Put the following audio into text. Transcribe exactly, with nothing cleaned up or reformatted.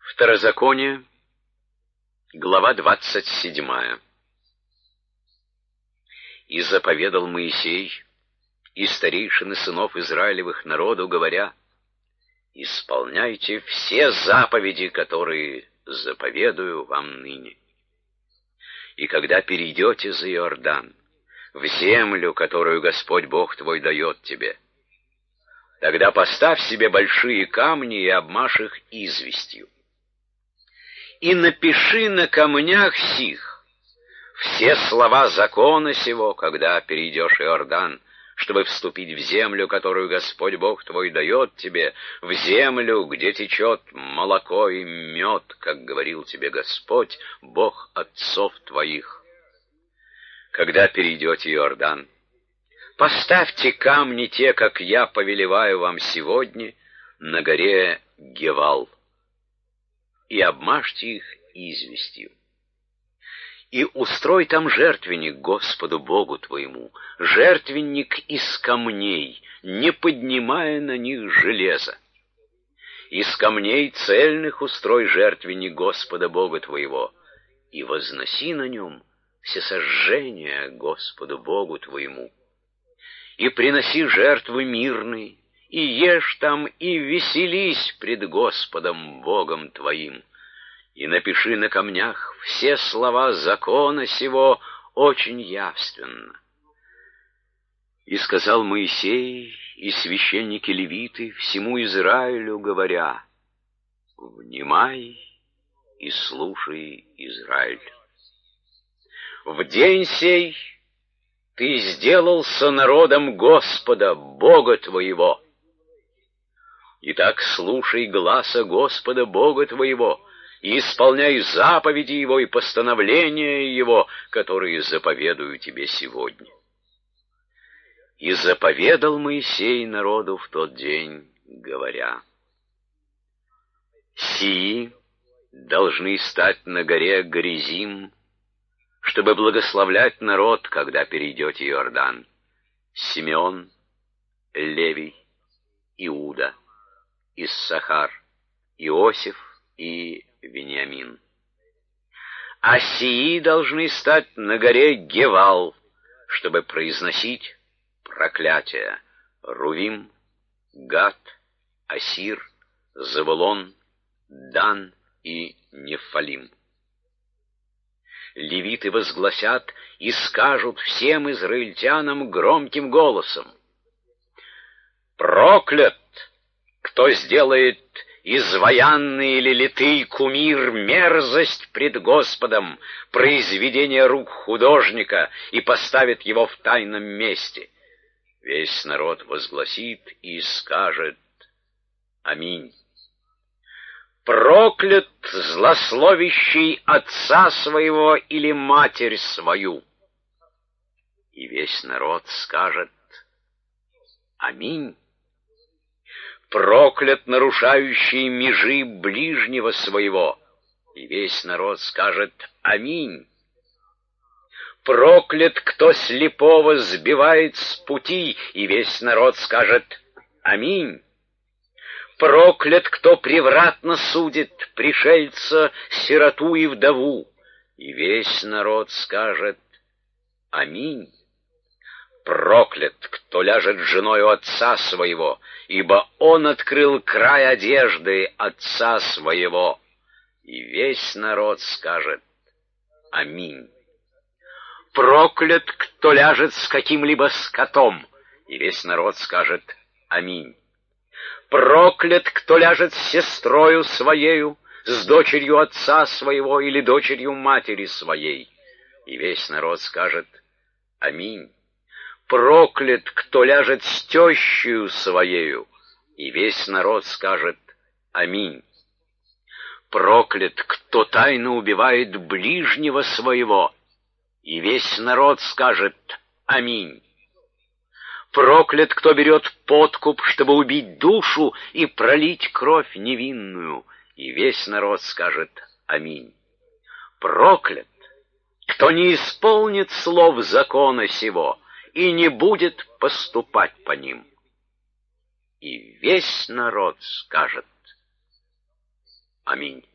Второзаконие, глава двадцать седьмая. «И заповедал Моисей и старейшины сынов Израилевых народу, говоря: исполняйте все заповеди, которые заповедую вам ныне. И когда перейдете за Иордан, в землю, которую Господь Бог твой дает тебе, тогда поставь себе большие камни и обмажь их известью. И напиши на камнях сих все слова закона сего, когда перейдешь Иордан, чтобы вступить в землю, которую Господь Бог твой дает тебе, в землю, где течет молоко и мед, как говорил тебе Господь, Бог отцов твоих. Когда перейдете Иордан, поставьте камни те, как я повелеваю вам сегодня, на горе Гевал, и обмажьте их известью. И устрой там жертвенник Господу Богу твоему, жертвенник из камней, не поднимая на них железа. Из камней цельных устрой жертвенник Господа Бога твоего, и возноси на нем всесожжения Господу Богу твоему. И приноси жертвы мирные, и ешь там, и веселись пред Господом Богом твоим. И напиши на камнях все слова закона сего очень явственно. И сказал Моисей и священники левиты всему Израилю, говоря: внимай и слушай, Израиль. В день сей ты сделался народом Господа, Бога твоего. Итак, слушай гласа Господа, Бога твоего, и исполняй заповеди Его и постановления Его, которые заповедую тебе сегодня. И заповедал Моисей народу в тот день, говоря: сии должны стать на горе Горизим, чтобы благословлять народ, когда перейдете Иордан: Симеон, Левий, Иуда, Иссахар, Иосиф и Вениамин. А сии должны стать на горе Гевал, чтобы произносить проклятия: Рувим, Гад, Асир, Завулон, Дан и Нефалим. Левиты возгласят и скажут всем израильтянам громким голосом: проклят, кто сделает изваянный или литый кумир мерзость пред Господом, произведение рук художника, и поставит его в тайном месте. Весь народ возгласит и скажет: аминь. Проклят злословящий отца своего или матерь свою. И весь народ скажет: аминь. Проклят нарушающий межи ближнего своего. И весь народ скажет: аминь. Проклят, кто слепого сбивает с пути. И весь народ скажет: аминь. Проклят, кто превратно судит пришельца, сироту и вдову. И весь народ скажет: аминь. Проклят, кто ляжет с женою отца своего, ибо он открыл край одежды отца своего. И весь народ скажет: аминь. Проклят, кто ляжет с каким-либо скотом. И весь народ скажет: аминь. Проклят, кто ляжет с сестрою своею, с дочерью отца своего или дочерью матери своей. И весь народ скажет: аминь. Проклят, кто ляжет с тещею своею. И весь народ скажет: аминь. Проклят, кто тайно убивает ближнего своего. И весь народ скажет: аминь. Проклят, кто берет подкуп, чтобы убить душу и пролить кровь невинную. И весь народ скажет: аминь. Проклят, кто не исполнит слов закона сего и не будет поступать по ним. И весь народ скажет: аминь.